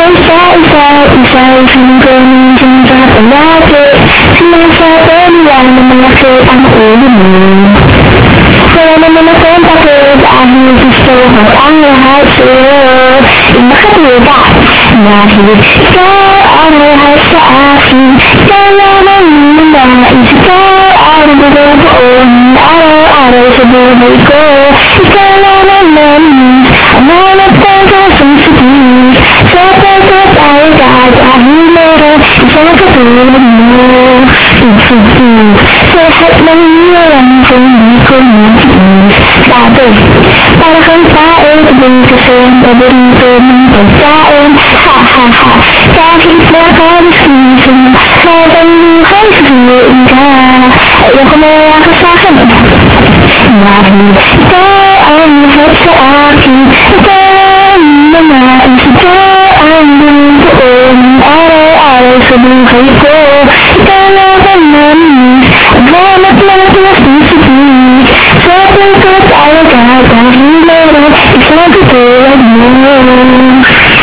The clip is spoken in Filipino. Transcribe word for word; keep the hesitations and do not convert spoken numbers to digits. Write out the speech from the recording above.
sa isa't isa, feeling ko minsan sa palagi. Sinasabi nila na malaki ang ulo mo. Wala naman akong takot dahil gusto ko ang lahat sa'yo. Imakatulita dahil ikaw ang lahat sa akin. Kaya naman naisip ko ang bubuong araw-araw sa buhay ko. Ikaw naman ang hanap ko sa sensitive. Sa pagkatay ka dahil meron isang katulad mo. Sensitive sa lahat ng iyawan kung di ko natiis. Sabi, para kang tao, sabihin kasi ang paborito ng pagkain. Ha ha ha, kahit nakalisising habang buhay susuin ka. Ayoko mawala ka sa'kin. Dahil ikaw ang lahat sa akin. Ikaw ang nais, ikaw ang buong araw-araw sa buhay ko.